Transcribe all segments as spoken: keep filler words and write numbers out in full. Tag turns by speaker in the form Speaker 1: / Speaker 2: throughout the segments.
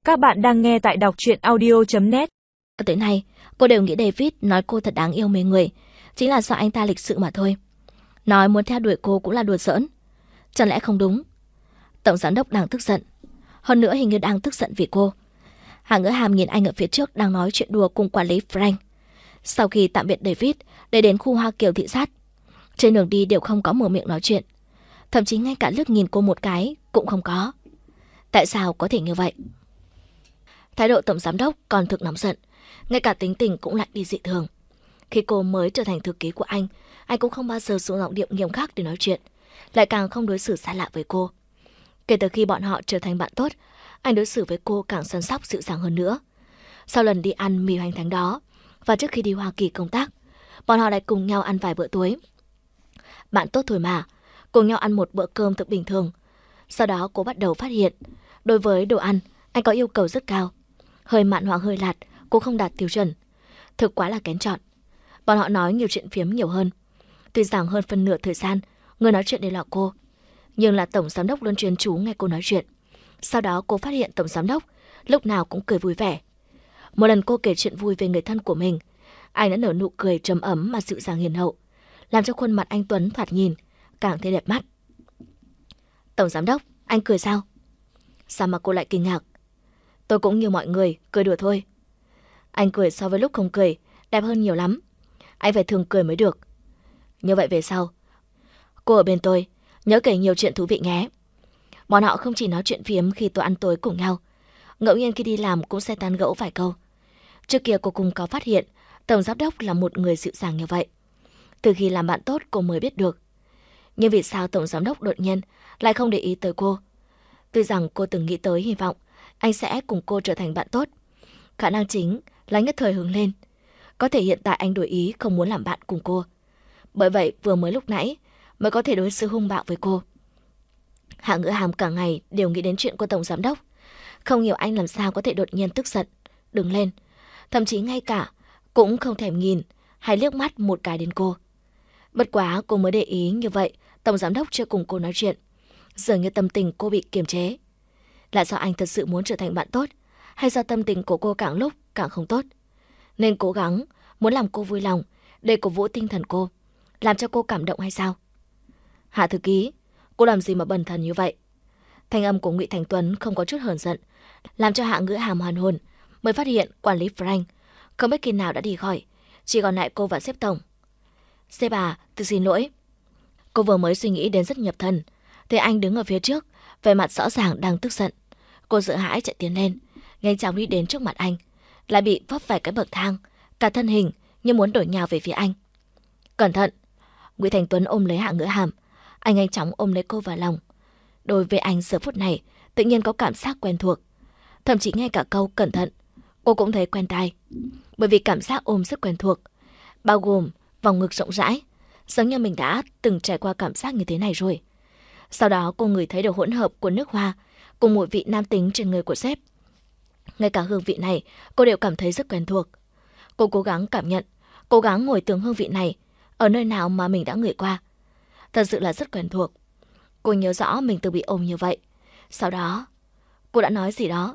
Speaker 1: Các bạn đang nghe tại đọc truyện audio chấm net.
Speaker 2: Tới nay, cô đều nghĩ David nói cô thật đáng yêu mê người, chính là do anh ta lịch sự mà thôi. Nói muốn theo đuổi cô cũng là đùa giỡn. Chẳng lẽ không đúng? Tổng giám đốc đang tức giận. Hơn nữa hình như đang tức giận vì cô. Hạ Ngữ Hàm nhìn anh ở phía trước đang nói chuyện đùa cùng quản lý Frank. Sau khi tạm biệt David để đến khu Hoa Kiều thị sát, trên đường đi đều không có mở miệng nói chuyện. Thậm chí ngay cả liếc nhìn cô một cái cũng không có. Tại sao có thể như vậy? Thái độ tổng giám đốc còn thực nóng giận, ngay cả tính tình cũng lạnh đi dị thường. Khi cô mới trở thành thư ký của anh, anh cũng không bao giờ dùng giọng điệu nghiêm khắc để nói chuyện, lại càng không đối xử xa lạ với cô. Kể từ khi bọn họ trở thành bạn tốt, anh đối xử với cô càng săn sóc dịu dàng hơn nữa. Sau lần đi ăn mì hoành thánh đó, và trước khi đi Hoa Kỳ công tác, bọn họ lại cùng nhau ăn vài bữa tối. Bạn tốt thôi mà, cùng nhau ăn một bữa cơm thực bình thường. Sau đó cô bắt đầu phát hiện, đối với đồ ăn, anh có yêu cầu rất cao. Hơi mặn hoặc hơi lạt, cô không đạt tiêu chuẩn. Thực quá là kén chọn. Bọn họ nói nhiều chuyện phiếm nhiều hơn. Tuy rằng hơn phân nửa thời gian, người nói chuyện đều là cô, nhưng là tổng giám đốc luôn chuyên chú nghe cô nói chuyện. Sau đó cô phát hiện tổng giám đốc lúc nào cũng cười vui vẻ. Một lần cô kể chuyện vui về người thân của mình, anh đã nở nụ cười trầm ấm mà dịu dàng hiền hậu, làm cho khuôn mặt anh tuấn thoạt nhìn càng thấy đẹp mắt. Tổng giám đốc, anh cười sao? Sao mà cô lại kinh ngạc? Tôi cũng như mọi người, cười đùa thôi. Anh cười so với lúc không cười, đẹp hơn nhiều lắm. Anh phải thường cười mới được. Như vậy về sau, cô ở bên tôi, nhớ kể nhiều chuyện thú vị nhé. Bọn họ không chỉ nói chuyện phiếm khi tôi ăn tối cùng nhau, ngẫu nhiên khi đi làm cũng sẽ tán gẫu vài câu. Trước kia cô cũng có phát hiện tổng giám đốc là một người dịu dàng như vậy. Từ khi làm bạn tốt cô mới biết được. Nhưng vì sao tổng giám đốc đột nhiên lại không để ý tới cô? Tuy rằng cô từng nghĩ tới hy vọng anh sẽ cùng cô trở thành bạn tốt. Khả năng chính là nhất thời hướng lên. Có thể hiện tại anh đổi ý không muốn làm bạn cùng cô. Bởi vậy vừa mới lúc nãy mới có thể đối xử hung bạo với cô. Hạ Ngữ Hàm cả ngày đều nghĩ đến chuyện của tổng giám đốc. Không hiểu anh làm sao có thể đột nhiên tức giận, đứng lên. Thậm chí ngay cả cũng không thèm nhìn hay liếc mắt một cái đến cô. Bất quá cô mới để ý như vậy, tổng giám đốc chưa cùng cô nói chuyện. Dường như tâm tình cô bị kiềm chế. Là do anh thật sự muốn trở thành bạn tốt, hay do tâm tình của cô càng lúc càng không tốt, nên cố gắng muốn làm cô vui lòng để cổ vũ tinh thần cô, làm cho cô cảm động hay sao? Hạ thư ký, cô làm gì mà bần thần như vậy? Thanh âm của Ngụy Thành Tuấn không có chút hờn giận, làm cho Hạ Ngữ Hàm hoàn hồn, mới phát hiện quản lý Frank không biết khi nào đã đi khỏi, chỉ còn lại cô và sếp tổng. Sếp à, tôi xin lỗi. Cô vừa mới suy nghĩ đến rất nhập thần, thì anh đứng ở phía trước, vẻ mặt rõ ràng đang tức giận. Cô sợ hãi chạy tiến lên, nhanh chóng đi đến trước mặt anh, lại bị vấp phải cái bậc thang, cả thân hình như muốn đổ nhào về phía anh. Cẩn thận! Ngụy Thành Tuấn ôm lấy Hạ Ngữ Hàm, anh nhanh chóng ôm lấy cô vào lòng. Đối với anh giờ phút này, tự nhiên có cảm giác quen thuộc, thậm chí ngay cả câu cẩn thận, cô cũng thấy quen tai, bởi vì cảm giác ôm rất quen thuộc, bao gồm vòng ngực rộng rãi, giống như mình đã từng trải qua cảm giác như thế này rồi. Sau đó cô ngửi thấy được hỗn hợp của nước hoa cùng mùi vị nam tính trên người của sếp. Ngay cả hương vị này cô đều cảm thấy rất quen thuộc. Cô cố gắng cảm nhận, cố gắng ngồi tưởng hương vị này ở nơi nào mà mình đã ngửi qua. Thật sự là rất quen thuộc. Cô nhớ rõ mình từng bị ôm như vậy. Sau đó cô đã nói gì đó.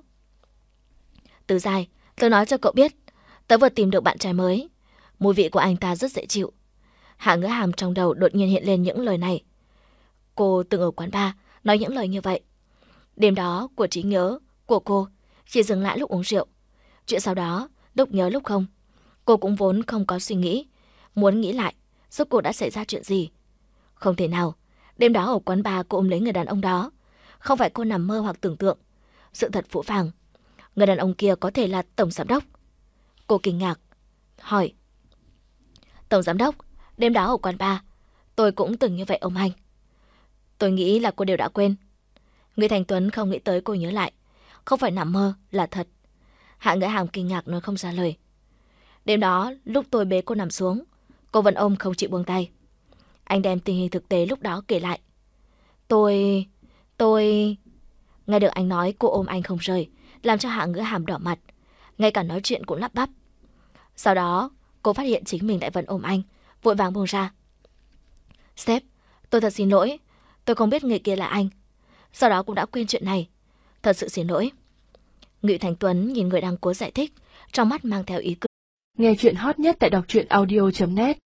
Speaker 2: Từ dài, tôi nói cho cậu biết, tớ vừa tìm được bạn trai mới. Mùi vị của anh ta rất dễ chịu. Hạ Ngữ Hàm trong đầu đột nhiên hiện lên những lời này. Cô từng ở quán bar nói những lời như vậy. Đêm đó của trí nhớ của cô chỉ dừng lại lúc uống rượu. Chuyện sau đó, lúc nhớ lúc không, cô cũng vốn không có suy nghĩ. Muốn nghĩ lại, rốt cuộc đã xảy ra chuyện gì. Không thể nào, đêm đó ở quán bar cô ôm lấy người đàn ông đó. Không phải cô nằm mơ hoặc tưởng tượng. Sự thật phũ phàng, người đàn ông kia có thể là tổng giám đốc. Cô kinh ngạc, hỏi. Tổng giám đốc, đêm đó ở quán bar, tôi cũng từng như vậy ông anh. Tôi nghĩ là cô đều đã quên. Ngụy Thành Tuấn không nghĩ tới cô nhớ lại. Không phải nằm mơ, là thật. Hạ Ngữ Hàm kinh ngạc nói không ra lời. Đêm đó, lúc tôi bế cô nằm xuống, cô vẫn ôm không chịu buông tay. Anh đem tình hình thực tế lúc đó kể lại. Tôi... tôi... Nghe được anh nói cô ôm anh không rời, làm cho Hạ Ngữ Hàm đỏ mặt. Ngay cả nói chuyện cũng lắp bắp. Sau đó, cô phát hiện chính mình lại vẫn ôm anh, vội vàng buông ra. Sếp, tôi thật xin lỗi. Tôi không biết người kia là anh. Sau đó cũng đã quên chuyện này. Thật sự xin lỗi. Ngụy Thành Tuấn nhìn người đang cố giải thích, trong mắt mang theo ý cười.
Speaker 3: Nghe chuyện hot nhất tại đọc truyện audio chấm net